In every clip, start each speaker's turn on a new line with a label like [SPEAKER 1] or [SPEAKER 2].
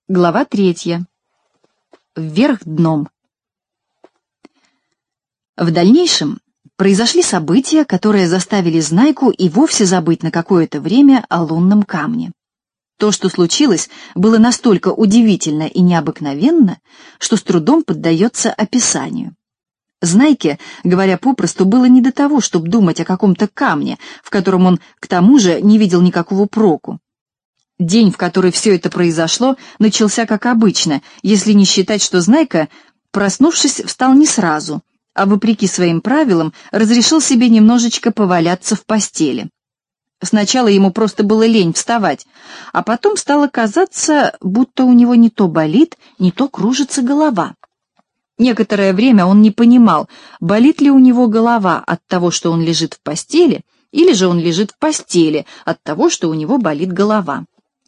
[SPEAKER 1] Глава 3. Вверх дном. В дальнейшем произошли события, которые заставили Знайку и вовсе забыть на какое-то время о лунном камне. То, что случилось, было настолько удивительно и необыкновенно, что с трудом поддается описанию. Знайке, говоря попросту, было не до того, чтобы думать о каком-то камне, в котором он, к тому же, не видел никакого проку. День, в который все это произошло, начался как обычно, если не считать, что Знайка, проснувшись, встал не сразу, а, вопреки своим правилам, разрешил себе немножечко поваляться в постели. Сначала ему просто было лень вставать, а потом стало казаться, будто у него не то болит, не то кружится голова. Некоторое время он не понимал, болит ли у него голова от того, что он лежит в постели, или же он лежит в постели от того, что у него болит голова.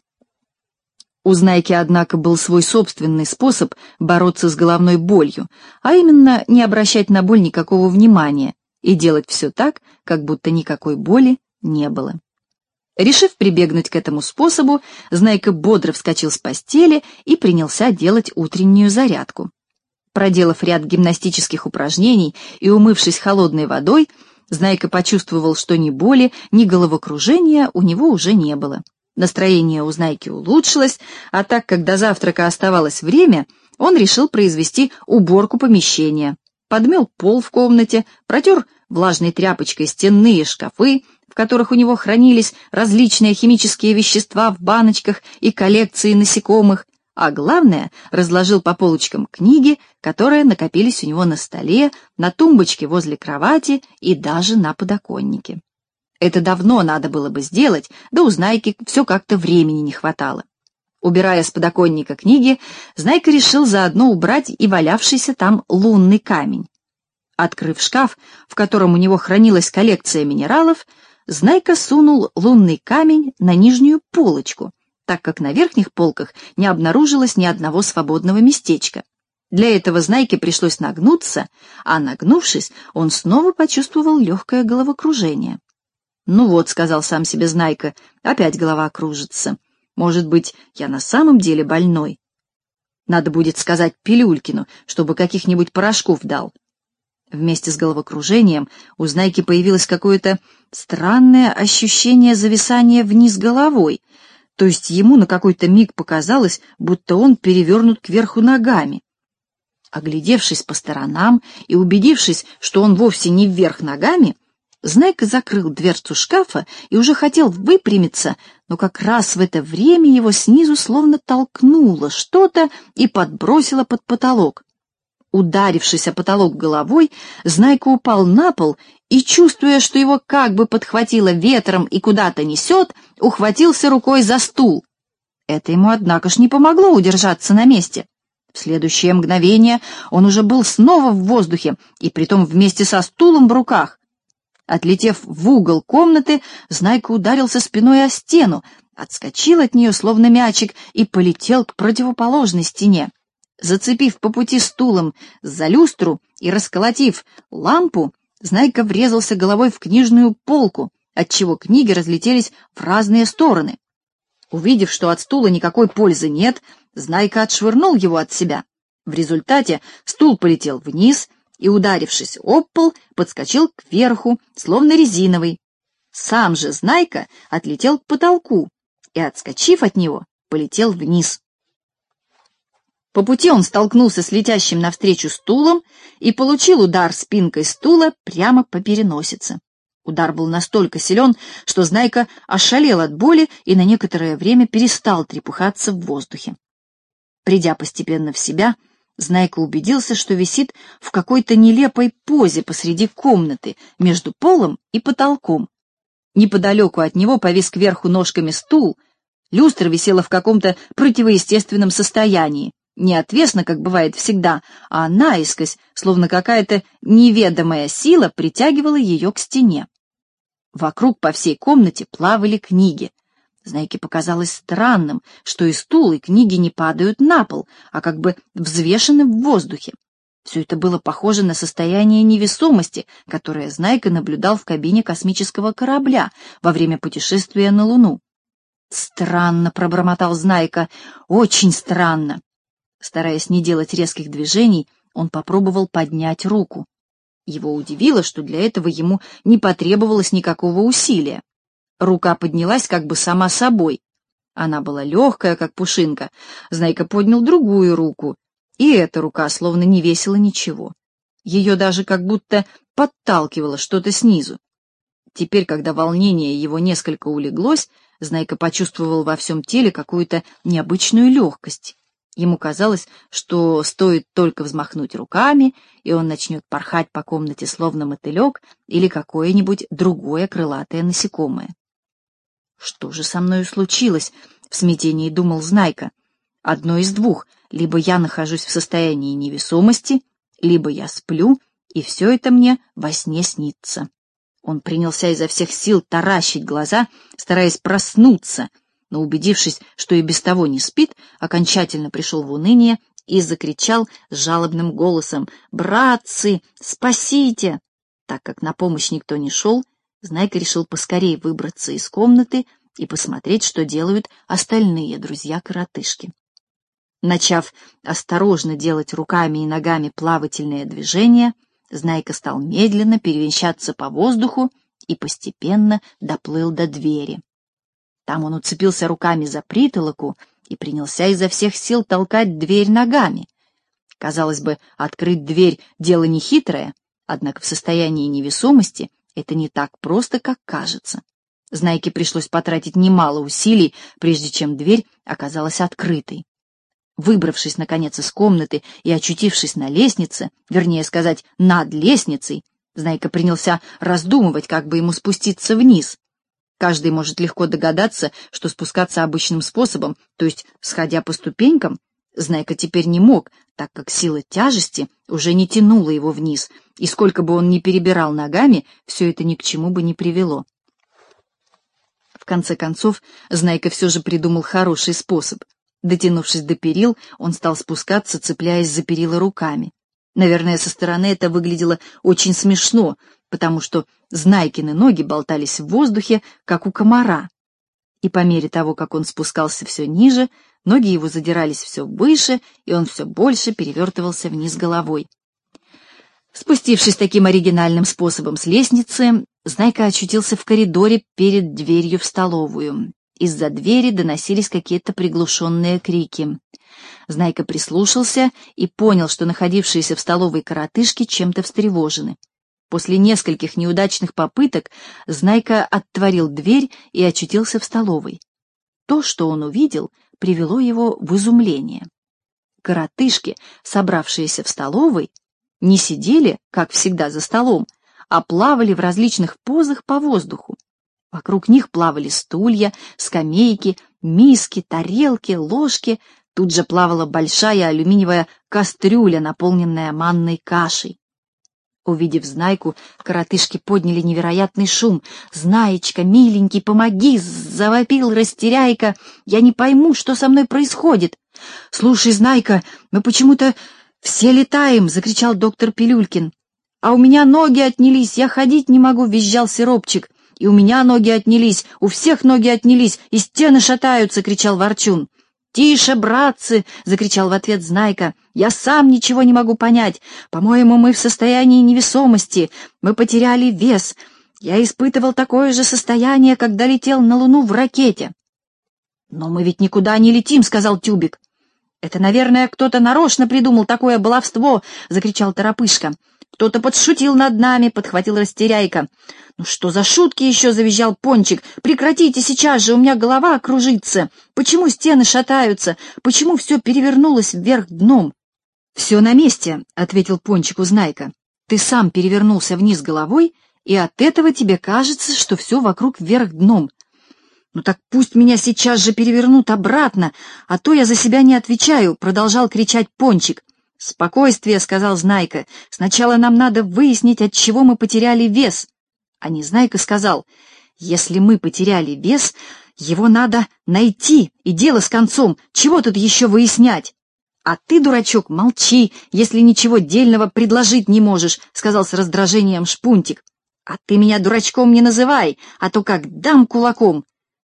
[SPEAKER 1] У Знайки, однако, был свой собственный способ бороться с головной болью, а именно не обращать на боль никакого внимания и делать все так, как будто никакой боли не было. Решив прибегнуть к этому способу, Знайка бодро вскочил с постели и принялся делать утреннюю зарядку. Проделав ряд гимнастических упражнений и умывшись холодной водой, Знайка почувствовал, что ни боли, ни головокружения у него уже не было. Настроение у Знайки улучшилось, а так как до завтрака оставалось время, он решил произвести уборку помещения. Подмел пол в комнате, протер влажной тряпочкой стенные шкафы, в которых у него хранились различные химические вещества в баночках и коллекции насекомых, а главное, разложил по полочкам книги, которые накопились у него на столе, на тумбочке возле кровати и даже на подоконнике. Это давно надо было бы сделать, да у Знайки все как-то времени не хватало. Убирая с подоконника книги, Знайка решил заодно убрать и валявшийся там лунный камень. Открыв шкаф, в котором у него хранилась коллекция минералов, Знайка сунул лунный камень на нижнюю полочку, так как на верхних полках не обнаружилось ни одного свободного местечка. Для этого Знайке пришлось нагнуться, а нагнувшись, он снова почувствовал легкое головокружение. «Ну вот», — сказал сам себе Знайка, — «опять голова кружится. Может быть, я на самом деле больной? Надо будет сказать Пилюлькину, чтобы каких-нибудь порошков дал». Вместе с головокружением у Знайки появилось какое-то странное ощущение зависания вниз головой, то есть ему на какой-то миг показалось, будто он перевернут кверху ногами. Оглядевшись по сторонам и убедившись, что он вовсе не вверх ногами, Знайка закрыл дверцу шкафа и уже хотел выпрямиться, но как раз в это время его снизу словно толкнуло что-то и подбросило под потолок. Ударившись о потолок головой, Знайка упал на пол и, чувствуя, что его как бы подхватило ветром и куда-то несет, ухватился рукой за стул. Это ему, однако ж, не помогло удержаться на месте. В следующее мгновение он уже был снова в воздухе, и притом вместе со стулом в руках. Отлетев в угол комнаты, Знайка ударился спиной о стену, отскочил от нее, словно мячик, и полетел к противоположной стене. Зацепив по пути стулом за люстру и расколотив лампу, Знайка врезался головой в книжную полку, отчего книги разлетелись в разные стороны. Увидев, что от стула никакой пользы нет, Знайка отшвырнул его от себя. В результате стул полетел вниз и, ударившись об пол, подскочил кверху, словно резиновый. Сам же Знайка отлетел к потолку и, отскочив от него, полетел вниз. По пути он столкнулся с летящим навстречу стулом и получил удар спинкой стула прямо по переносице. Удар был настолько силен, что Знайка ошалел от боли и на некоторое время перестал трепыхаться в воздухе. Придя постепенно в себя, Знайка убедился, что висит в какой-то нелепой позе посреди комнаты, между полом и потолком. Неподалеку от него повис кверху ножками стул, люстра висела в каком-то противоестественном состоянии, не отвесно, как бывает всегда, а наискось, словно какая-то неведомая сила притягивала ее к стене. Вокруг по всей комнате плавали книги. Знайке показалось странным, что и стул, и книги не падают на пол, а как бы взвешены в воздухе. Все это было похоже на состояние невесомости, которое Знайка наблюдал в кабине космического корабля во время путешествия на Луну. «Странно», — пробормотал Знайка, — «очень странно». Стараясь не делать резких движений, он попробовал поднять руку. Его удивило, что для этого ему не потребовалось никакого усилия. Рука поднялась как бы сама собой. Она была легкая, как пушинка. Знайка поднял другую руку, и эта рука словно не весила ничего. Ее даже как будто подталкивало что-то снизу. Теперь, когда волнение его несколько улеглось, Знайка почувствовал во всем теле какую-то необычную легкость. Ему казалось, что стоит только взмахнуть руками, и он начнет порхать по комнате словно мотылек или какое-нибудь другое крылатое насекомое. «Что же со мною случилось?» — в смятении думал Знайка. «Одно из двух: либо я нахожусь в состоянии невесомости, либо я сплю, и все это мне во сне снится». Он принялся изо всех сил таращить глаза, стараясь проснуться, но, убедившись, что и без того не спит, окончательно пришел в уныние и закричал жалобным голосом: «Братцы, спасите!» Так как на помощь никто не шел, Знайка решил поскорей выбраться из комнаты и посмотреть, что делают остальные друзья-коротышки. Начав осторожно делать руками и ногами плавательные движения, Знайка стал медленно перемещаться по воздуху и постепенно доплыл до двери. Там он уцепился руками за притолоку и принялся изо всех сил толкать дверь ногами. Казалось бы, открыть дверь — дело нехитрое, однако в состоянии невесомости это не так просто, как кажется. Знайке пришлось потратить немало усилий, прежде чем дверь оказалась открытой. Выбравшись, наконец, из комнаты и очутившись на лестнице, вернее сказать, над лестницей, Знайка принялся раздумывать, как бы ему спуститься вниз. Каждый может легко догадаться, что спускаться обычным способом, то есть сходя по ступенькам, Знайка теперь не мог, так как сила тяжести уже не тянула его вниз, и сколько бы он ни перебирал ногами, все это ни к чему бы не привело. В конце концов, Знайка все же придумал хороший способ. Дотянувшись до перил, он стал спускаться, цепляясь за перила руками. Наверное, со стороны это выглядело очень смешно, потому что Знайкины ноги болтались в воздухе, как у комара. И по мере того, как он спускался все ниже, ноги его задирались все выше, и он все больше перевертывался вниз головой. Спустившись таким оригинальным способом с лестницы, Знайка очутился в коридоре перед дверью в столовую. Из-за двери доносились какие-то приглушенные крики. Знайка прислушался и понял, что находившиеся в столовой коротышки чем-то встревожены. После нескольких неудачных попыток Знайка отворил дверь и очутился в столовой. То, что он увидел, привело его в изумление. Коротышки, собравшиеся в столовой, не сидели, как всегда, за столом, а плавали в различных позах по воздуху. Вокруг них плавали стулья, скамейки, миски, тарелки, ложки. Тут же плавала большая алюминиевая кастрюля, наполненная манной кашей. Увидев Знайку, коротышки подняли невероятный шум. «Знаечка, миленький, помоги!» — завопил Растеряйка. «Я не пойму, что со мной происходит!» «Слушай, Знайка, мы почему-то все летаем!» — закричал доктор Пилюлькин. «А у меня ноги отнялись, я ходить не могу!» — визжал Сиропчик. «И у меня ноги отнялись, у всех ноги отнялись, и стены шатаются!» — кричал Ворчун. «Тише, братцы!» — закричал в ответ Знайка. «Я сам ничего не могу понять. По-моему, мы в состоянии невесомости. Мы потеряли вес. Я испытывал такое же состояние, когда летел на Луну в ракете». «Но мы ведь никуда не летим!» — сказал Тюбик. «Это, наверное, кто-то нарочно придумал такое баловство!» — закричал Торопышка. «Кто-то подшутил над нами!» — подхватил Растеряйка. «Ну что за шутки еще?» — завизжал Пончик. «Прекратите сейчас же, у меня голова кружится! Почему стены шатаются? Почему все перевернулось вверх дном?» «Все на месте», — ответил Пончику Знайка. «Ты сам перевернулся вниз головой, и от этого тебе кажется, что все вокруг вверх дном. Ну так пусть меня сейчас же перевернут обратно, а то я за себя не отвечаю», — продолжал кричать Пончик. «Спокойствие», — сказал Знайка. «Сначала нам надо выяснить, от чего мы потеряли вес». А Незнайка сказал: «Если мы потеряли вес, его надо найти, и дело с концом. Чего тут еще выяснять?» «А ты, дурачок, молчи, если ничего дельного предложить не можешь», — сказал с раздражением Шпунтик. «А ты меня дурачком не называй, а то как дам кулаком».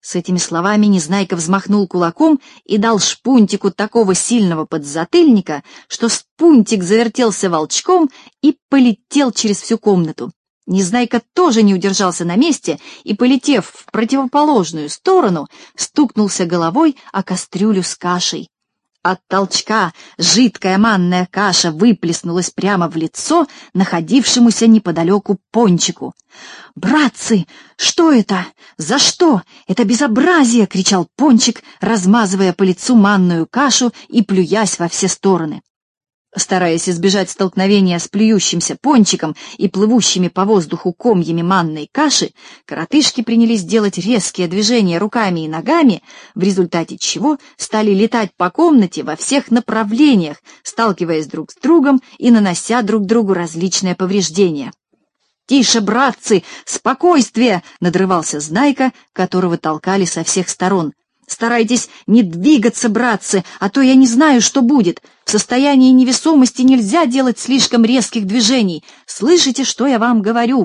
[SPEAKER 1] С этими словами Незнайка взмахнул кулаком и дал Шпунтику такого сильного подзатыльника, что Шпунтик завертелся волчком и полетел через всю комнату. Незнайка тоже не удержался на месте и, полетев в противоположную сторону, стукнулся головой о кастрюлю с кашей. От толчка жидкая манная каша выплеснулась прямо в лицо находившемуся неподалеку Пончику. «Братцы, что это? За что? Это безобразие!» — кричал Пончик, размазывая по лицу манную кашу и плюясь во все стороны. Стараясь избежать столкновения с плюющимся Пончиком и плывущими по воздуху комьями манной каши, коротышки принялись делать резкие движения руками и ногами, в результате чего стали летать по комнате во всех направлениях, сталкиваясь друг с другом и нанося друг другу различные повреждения. «Тише, братцы! Спокойствие!» — надрывался Знайка, которого толкали со всех сторон. «Старайтесь не двигаться, братцы, а то я не знаю, что будет. В состоянии невесомости нельзя делать слишком резких движений. Слышите, что я вам говорю?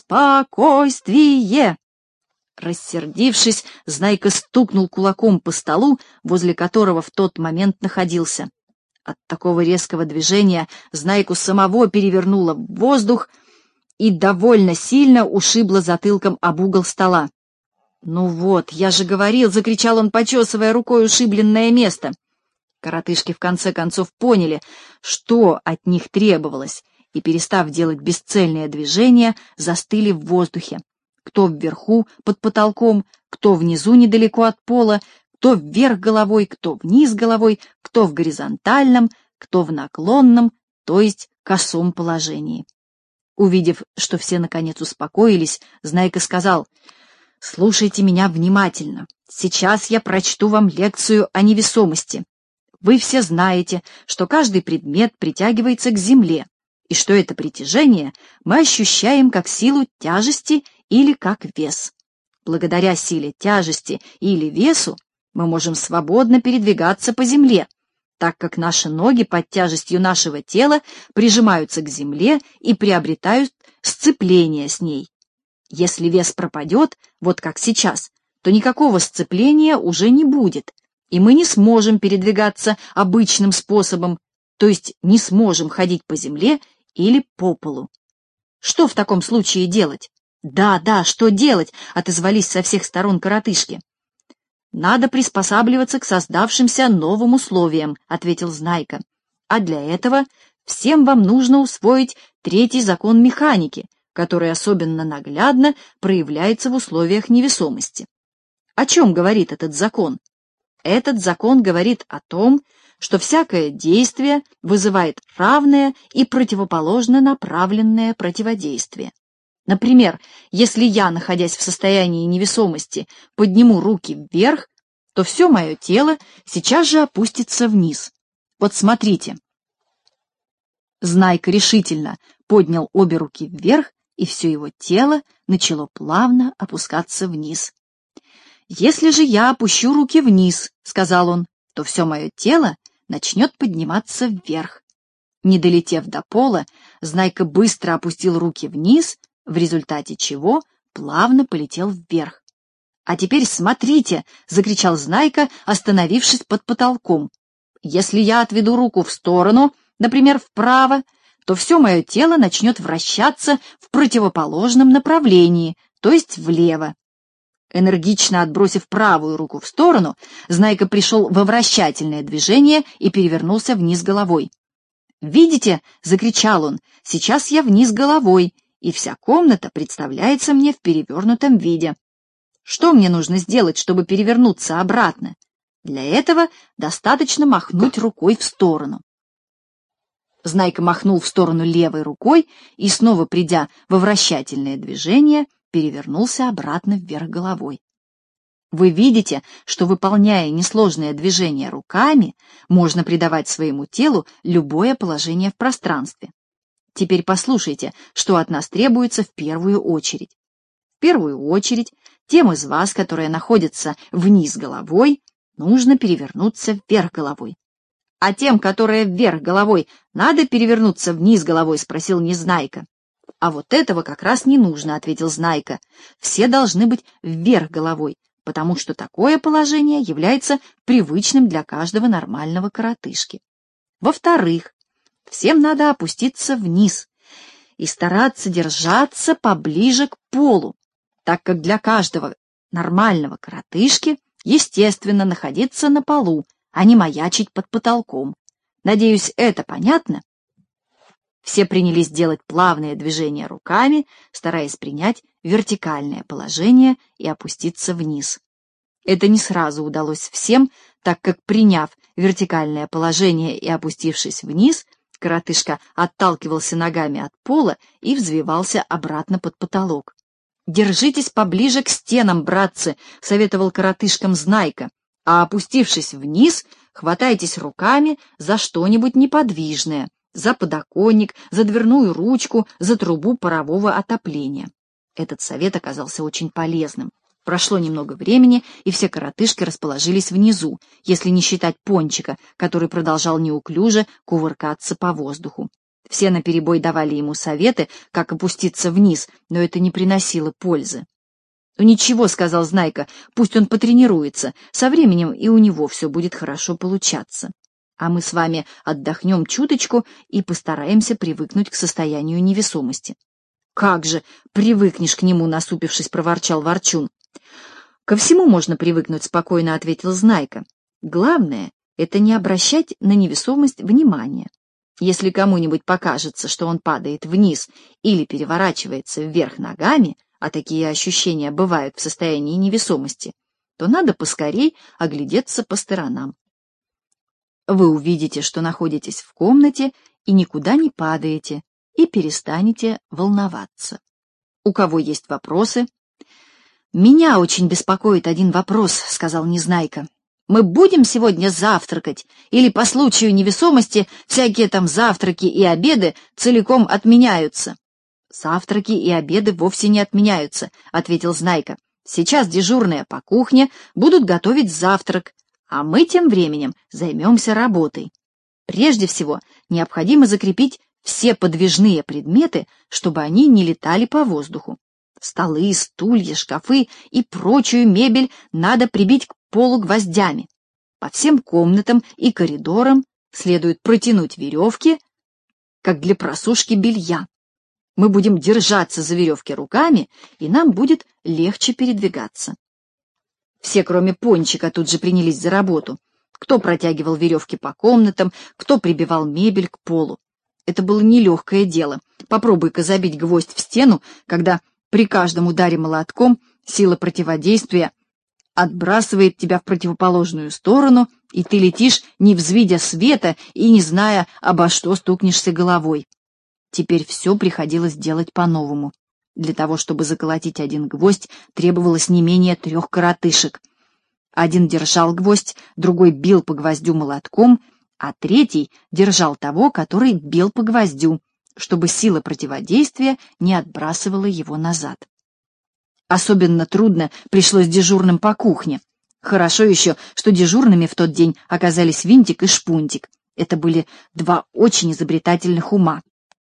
[SPEAKER 1] Спокойствие!» Рассердившись, Знайка стукнул кулаком по столу, возле которого в тот момент находился. От такого резкого движения Знайку самого перевернуло в воздух и довольно сильно ушибло затылком об угол стола. «Ну вот, я же говорил!» — закричал он, почесывая рукой ушибленное место. Коротышки в конце концов поняли, что от них требовалось, и, перестав делать бесцельные движения, застыли в воздухе. Кто вверху, под потолком, кто внизу недалеко от пола, кто вверх головой, кто вниз головой, кто в горизонтальном, кто в наклонном, то есть косом положении. Увидев, что все наконец успокоились, Знайка сказал: «Слушайте меня внимательно. Сейчас я прочту вам лекцию о невесомости. Вы все знаете, что каждый предмет притягивается к земле, и что это притяжение мы ощущаем как силу тяжести или как вес. Благодаря силе тяжести или весу мы можем свободно передвигаться по земле, так как наши ноги под тяжестью нашего тела прижимаются к земле и приобретают сцепление с ней. Если вес пропадет, вот как сейчас, то никакого сцепления уже не будет, и мы не сможем передвигаться обычным способом, то есть не сможем ходить по земле или по полу. Что в таком случае делать? Да, что делать? Отозвались со всех сторон коротышки. Надо приспосабливаться к создавшимся новым условиям, ответил Знайка. А для этого всем вам нужно усвоить третий закон механики, который особенно наглядно проявляется в условиях невесомости. О чем говорит этот закон? Этот закон говорит о том, что всякое действие вызывает равное и противоположно направленное противодействие. Например, если я, находясь в состоянии невесомости, подниму руки вверх, то все мое тело сейчас же опустится вниз. Вот смотрите. Знайка решительно поднял обе руки вверх, и все его тело начало плавно опускаться вниз. «Если же я опущу руки вниз, — сказал он, — то все мое тело начнет подниматься вверх». Не долетев до пола, Знайка быстро опустил руки вниз, в результате чего плавно полетел вверх. «А теперь смотрите!» — закричал Знайка, остановившись под потолком. «Если я отведу руку в сторону, например, вправо, то все мое тело начнет вращаться в противоположном направлении, то есть влево». Энергично отбросив правую руку в сторону, Знайка пришел во вращательное движение и перевернулся вниз головой. «Видите?» — закричал он. «Сейчас я вниз головой, и вся комната представляется мне в перевернутом виде. Что мне нужно сделать, чтобы перевернуться обратно? Для этого достаточно махнуть рукой в сторону». Знайка махнул в сторону левой рукой и, снова придя во вращательное движение, перевернулся обратно вверх головой. Вы видите, что, выполняя несложное движение руками, можно придавать своему телу любое положение в пространстве. Теперь послушайте, что от нас требуется в первую очередь. В первую очередь, тем из вас, которые находятся вниз головой, нужно перевернуться вверх головой. «А тем, которые вверх головой, надо перевернуться вниз головой?» — спросил Незнайка. «А вот этого как раз не нужно», — ответил Знайка. «Все должны быть вверх головой, потому что такое положение является привычным для каждого нормального коротышки. Во-вторых, всем надо опуститься вниз и стараться держаться поближе к полу, так как для каждого нормального коротышки естественно находиться на полу, а не маячить под потолком. Надеюсь, это понятно? Все принялись делать плавные движения руками, стараясь принять вертикальное положение и опуститься вниз. Это не сразу удалось всем, так как, приняв вертикальное положение и опустившись вниз, коротышка отталкивался ногами от пола и взвивался обратно под потолок. «Держитесь поближе к стенам, братцы», — советовал коротышкам Знайка, «а опустившись вниз, хватайтесь руками за что-нибудь неподвижное, за подоконник, за дверную ручку, за трубу парового отопления». Этот совет оказался очень полезным. Прошло немного времени, и все коротышки расположились внизу, если не считать Пончика, который продолжал неуклюже кувыркаться по воздуху. Все наперебой давали ему советы, как опуститься вниз, но это не приносило пользы. «Ну ничего», — сказал Знайка, — «пусть он потренируется, со временем и у него все будет хорошо получаться. А мы с вами отдохнем чуточку и постараемся привыкнуть к состоянию невесомости». «Как же привыкнешь к нему», — насупившись, проворчал Ворчун. «Ко всему можно привыкнуть», — спокойно ответил Знайка. «Главное — это не обращать на невесомость внимания. Если кому-нибудь покажется, что он падает вниз или переворачивается вверх ногами, а такие ощущения бывают в состоянии невесомости, то надо поскорей оглядеться по сторонам. Вы увидите, что находитесь в комнате и никуда не падаете, и перестанете волноваться. У кого есть вопросы?» «Меня очень беспокоит один вопрос», — сказал Незнайка. «Мы будем сегодня завтракать, или по случаю невесомости всякие там завтраки и обеды целиком отменяются?» «Завтраки и обеды вовсе не отменяются», — ответил Знайка. «Сейчас дежурные по кухне будут готовить завтрак, а мы тем временем займемся работой. Прежде всего, необходимо закрепить все подвижные предметы, чтобы они не летали по воздуху. Столы, стулья, шкафы и прочую мебель надо прибить к полу гвоздями. По всем комнатам и коридорам следует протянуть веревки, как для просушки белья. Мы будем держаться за веревки руками, и нам будет легче передвигаться». Все, кроме Пончика, тут же принялись за работу. Кто протягивал веревки по комнатам, кто прибивал мебель к полу. Это было нелегкое дело. Попробуй-ка забить гвоздь в стену, когда при каждом ударе молотком сила противодействия отбрасывает тебя в противоположную сторону, и ты летишь, не взвидя света и не зная, обо что стукнешься головой. Теперь все приходилось делать по-новому. Для того, чтобы заколотить один гвоздь, требовалось не менее 3 коротышек. Один держал гвоздь, другой бил по гвоздю молотком, а третий держал того, который бил по гвоздю, чтобы сила противодействия не отбрасывала его назад. Особенно трудно пришлось дежурным по кухне. Хорошо еще, что дежурными в тот день оказались Винтик и Шпунтик. Это были 2 очень изобретательных ума.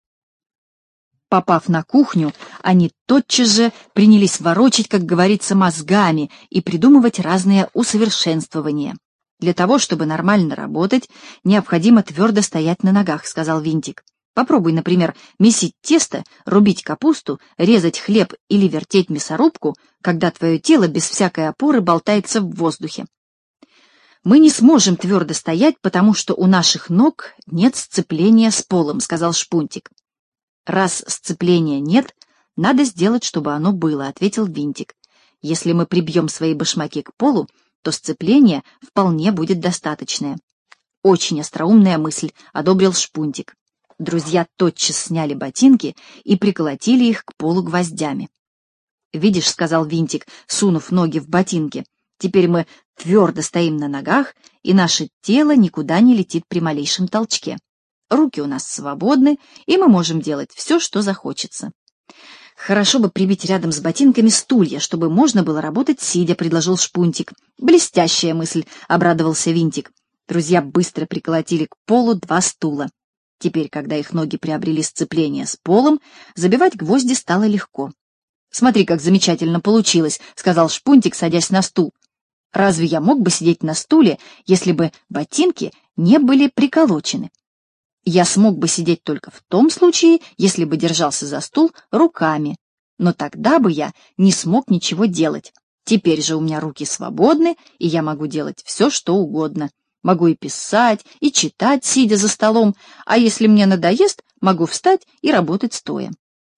[SPEAKER 1] Попав на кухню, они тотчас же принялись ворочать, как говорится, мозгами и придумывать разные усовершенствования. «Для того, чтобы нормально работать, необходимо твердо стоять на ногах», — сказал Винтик. «Попробуй, например, месить тесто, рубить капусту, резать хлеб или вертеть мясорубку, когда твое тело без всякой опоры болтается в воздухе». «Мы не сможем твердо стоять, потому что у наших ног нет сцепления с полом», — сказал Шпунтик. «Раз сцепления нет, надо сделать, чтобы оно было», — ответил Винтик. «Если мы прибьем свои башмаки к полу, то сцепление вполне будет достаточное». «Очень остроумная мысль», — одобрил Шпунтик. Друзья тотчас сняли ботинки и приколотили их к полу гвоздями. «Видишь», — сказал Винтик, сунув ноги в ботинки, — «теперь мы твердо стоим на ногах, и наше тело никуда не летит при малейшем толчке. Руки у нас свободны, и мы можем делать все, что захочется». «Хорошо бы прибить рядом с ботинками стулья, чтобы можно было работать сидя», — предложил Шпунтик. «Блестящая мысль», — обрадовался Винтик. Друзья быстро приколотили к полу 2 стула. Теперь, когда их ноги приобрели сцепление с полом, забивать гвозди стало легко. «Смотри, как замечательно получилось», — сказал Шпунтик, садясь на стул. «Разве я мог бы сидеть на стуле, если бы ботинки не были приколочены? Я смог бы сидеть только в том случае, если бы держался за стул руками, но тогда бы я не смог ничего делать. Теперь же у меня руки свободны, и я могу делать все, что угодно. Могу и писать, и читать, сидя за столом, а если мне надоест, могу встать и работать стоя».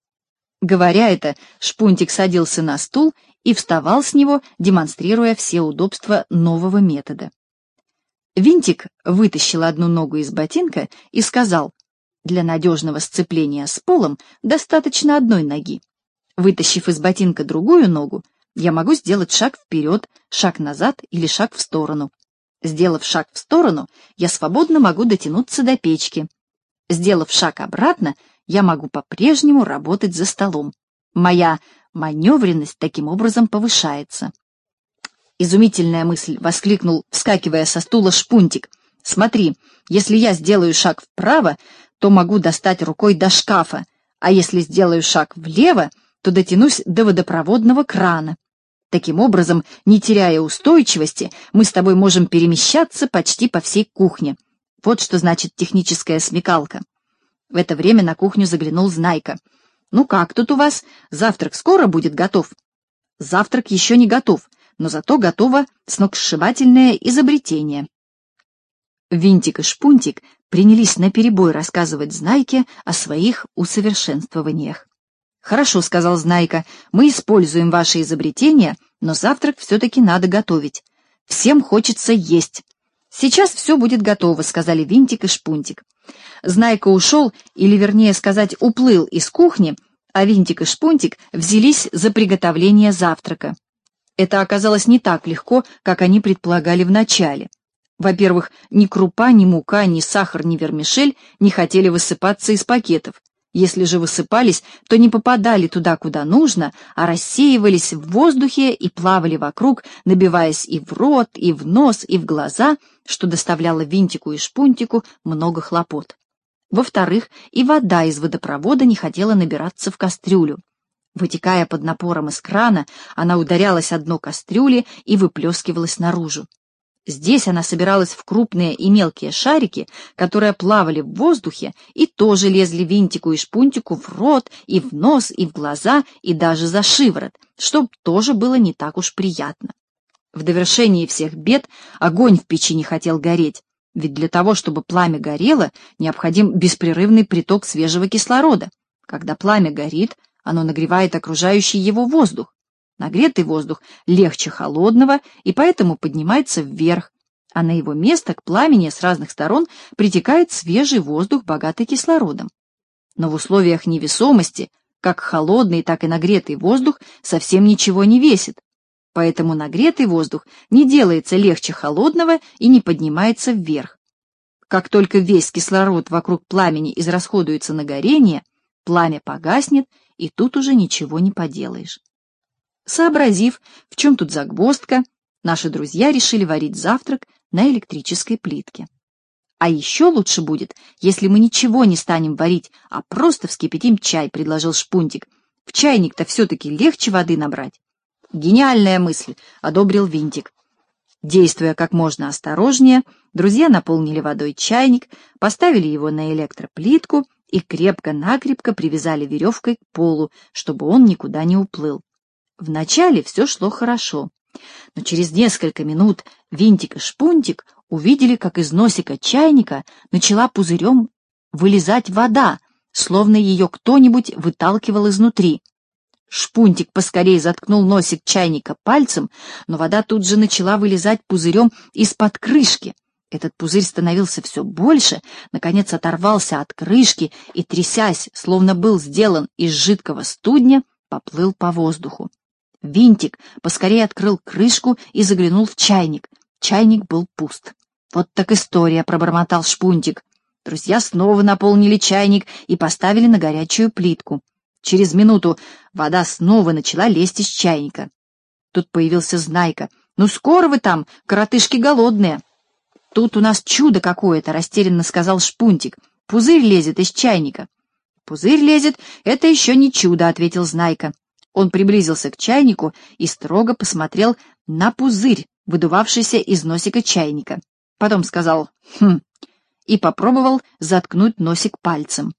[SPEAKER 1] Говоря это, Шпунтик садился на стул и вставал с него, демонстрируя все удобства нового метода. Винтик вытащил одну ногу из ботинка и сказал: «Для надежного сцепления с полом достаточно одной ноги. Вытащив из ботинка другую ногу, я могу сделать шаг вперед, шаг назад или шаг в сторону. Сделав шаг в сторону, я свободно могу дотянуться до печки. Сделав шаг обратно, я могу по-прежнему работать за столом. Моя маневренность таким образом повышается». «Изумительная мысль!» — воскликнул, вскакивая со стула Шпунтик. «Смотри, если я сделаю шаг вправо, то могу достать рукой до шкафа, а если сделаю шаг влево, то дотянусь до водопроводного крана. Таким образом, не теряя устойчивости, мы с тобой можем перемещаться почти по всей кухне. Вот что значит техническая смекалка». В это время на кухню заглянул Знайка. «Ну как тут у вас? Завтрак скоро будет готов?» «Завтрак еще не готов, но зато готово сногсшибательное изобретение». Винтик и Шпунтик принялись наперебой рассказывать Знайке о своих усовершенствованиях. «Хорошо», — сказал Знайка, — «мы используем ваше изобретение, но завтрак все-таки надо готовить. Всем хочется есть». «Сейчас все будет готово», — сказали Винтик и Шпунтик. Знайка ушел, или, вернее сказать, уплыл из кухни, а Винтик и Шпунтик взялись за приготовление завтрака. Это оказалось не так легко, как они предполагали вначале. Во-первых, ни крупа, ни мука, ни сахар, ни вермишель не хотели высыпаться из пакетов. Если же высыпались, то не попадали туда, куда нужно, а рассеивались в воздухе и плавали вокруг, набиваясь и в рот, и в нос, и в глаза, что доставляло Винтику и Шпунтику много хлопот. Во-вторых, и вода из водопровода не хотела набираться в кастрюлю. Вытекая под напором из крана, она ударялась о дно кастрюли и выплескивалась наружу. Здесь она собиралась в крупные и мелкие шарики, которые плавали в воздухе и тоже лезли Винтику и Шпунтику в рот, и в нос, и в глаза, и даже за шиворот, что тоже было не так уж приятно. В довершении всех бед огонь в печи не хотел гореть, ведь для того, чтобы пламя горело, необходим беспрерывный приток свежего кислорода. Когда пламя горит, оно нагревает окружающий его воздух. Нагретый воздух легче холодного и поэтому поднимается вверх, а на его место к пламени с разных сторон притекает свежий воздух, богатый кислородом. Но в условиях невесомости как холодный, так и нагретый воздух совсем ничего не весит, поэтому нагретый воздух не делается легче холодного и не поднимается вверх. Как только весь кислород вокруг пламени израсходуется на горение, пламя погаснет, и тут уже ничего не поделаешь. Сообразив, в чем тут загвоздка, наши друзья решили варить завтрак на электрической плитке. «А еще лучше будет, если мы ничего не станем варить, а просто вскипятим чай», — предложил Шпунтик. «В чайник-то все-таки легче воды набрать». «Гениальная мысль», — одобрил Винтик. Действуя как можно осторожнее, друзья наполнили водой чайник, поставили его на электроплитку и крепко-накрепко привязали веревкой к полу, чтобы он никуда не уплыл. Вначале все шло хорошо, но через несколько минут Винтик и Шпунтик увидели, как из носика чайника начала пузырем вылезать вода, словно ее кто-нибудь выталкивал изнутри. Шпунтик поскорее заткнул носик чайника пальцем, но вода тут же начала вылезать пузырем из-под крышки. Этот пузырь становился все больше, наконец оторвался от крышки и, трясясь, словно был сделан из жидкого студня, поплыл по воздуху. Винтик поскорее открыл крышку и заглянул в чайник. Чайник был пуст. «Вот так история», — пробормотал Шпунтик. Друзья снова наполнили чайник и поставили на горячую плитку. Через минуту вода снова начала лезть из чайника. Тут появился Знайка. «Ну скоро вы там, коротышки голодные!» «Тут у нас чудо какое-то», — растерянно сказал Шпунтик. «Пузырь лезет из чайника». «Пузырь лезет — это еще не чудо», — ответил Знайка. Он приблизился к чайнику и строго посмотрел на пузырь, выдувавшийся из носика чайника. Потом сказал «хм» и попробовал заткнуть носик пальцем.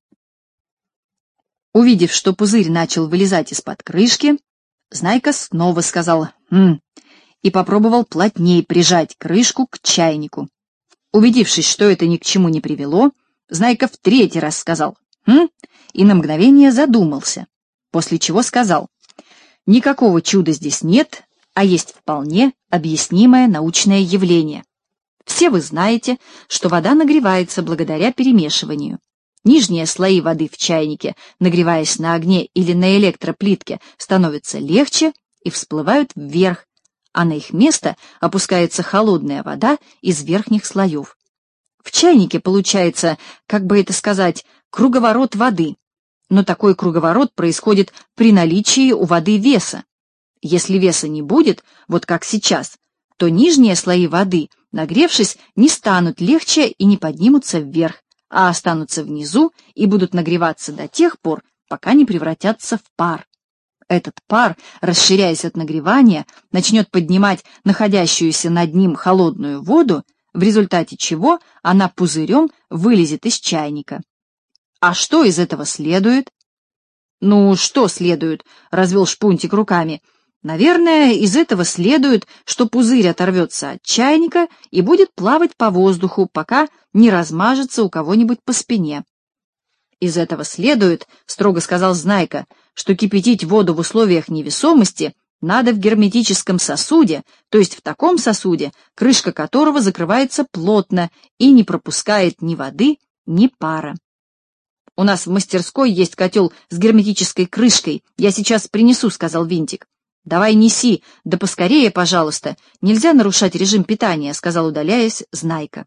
[SPEAKER 1] Увидев, что пузырь начал вылезать из-под крышки, Знайка снова сказал «хм» и попробовал плотнее прижать крышку к чайнику. Убедившись, что это ни к чему не привело, Знайка в третий раз сказал «хм» и на мгновение задумался, после чего сказал «никакого чуда здесь нет, а есть вполне объяснимое научное явление. Все вы знаете, что вода нагревается благодаря перемешиванию. Нижние слои воды в чайнике, нагреваясь на огне или на электроплитке, становятся легче и всплывают вверх, а на их место опускается холодная вода из верхних слоев. В чайнике получается, как бы это сказать, круговорот воды, но такой круговорот происходит при наличии у воды веса. Если веса не будет, вот как сейчас, то нижние слои воды, нагревшись, не станут легче и не поднимутся вверх, а останутся внизу и будут нагреваться до тех пор, пока не превратятся в пар. Этот пар, расширяясь от нагревания, начнет поднимать находящуюся над ним холодную воду, в результате чего она пузырем вылезет из чайника. А что из этого следует? Ну, что следует? Развел Шпунтик руками. Наверное, из этого следует, что пузырь оторвется от чайника и будет плавать по воздуху, пока не размажется у кого-нибудь по спине. Из этого следует, строго сказал Знайка, что кипятить воду в условиях невесомости надо в герметическом сосуде, то есть в таком сосуде, крышка которого закрывается плотно и не пропускает ни воды, ни пара. «У нас в мастерской есть котел с герметической крышкой. Я сейчас принесу», — сказал Винтик. «Давай неси, да поскорее, пожалуйста. Нельзя нарушать режим питания», — сказал, удаляясь, Знайка.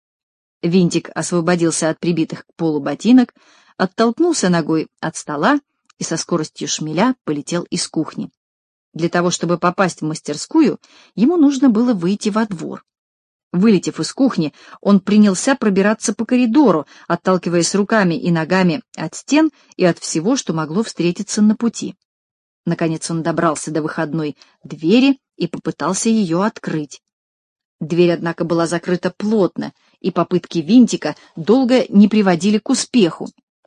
[SPEAKER 1] Винтик освободился от прибитых к полу ботинок, оттолкнулся ногой от стола и со скоростью шмеля полетел из кухни. Для того, чтобы попасть в мастерскую, ему нужно было выйти во двор. Вылетев из кухни, он принялся пробираться по коридору, отталкиваясь руками и ногами от стен и от всего, что могло встретиться на пути. Наконец он добрался до выходной двери и попытался ее открыть. Дверь, однако, была закрыта плотно, и попытки Винтика долго не приводили к успеху.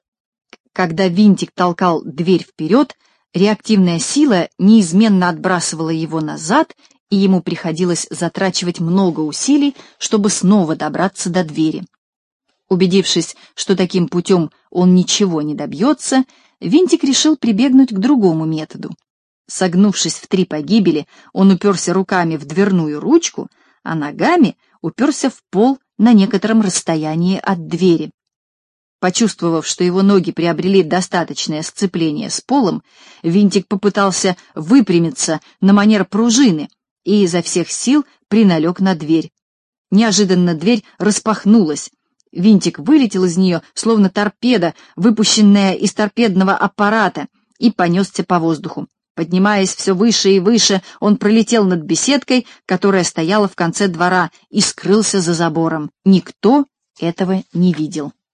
[SPEAKER 1] Когда Винтик толкал дверь вперед, реактивная сила неизменно отбрасывала его назад, и ему приходилось затрачивать много усилий, чтобы снова добраться до двери. Убедившись, что таким путем он ничего не добьется, Винтик решил прибегнуть к другому методу. Согнувшись в 3 погибели, он уперся руками в дверную ручку, а ногами уперся в пол на некотором расстоянии от двери. Почувствовав, что его ноги приобрели достаточное сцепление с полом, Винтик попытался выпрямиться на манер пружины и изо всех сил приналег на дверь. Неожиданно дверь распахнулась. Винтик вылетел из нее, словно торпеда, выпущенная из торпедного аппарата, и понесся по воздуху. Поднимаясь все выше и выше, он пролетел над беседкой, которая стояла в конце двора, и скрылся за забором. Никто этого не видел.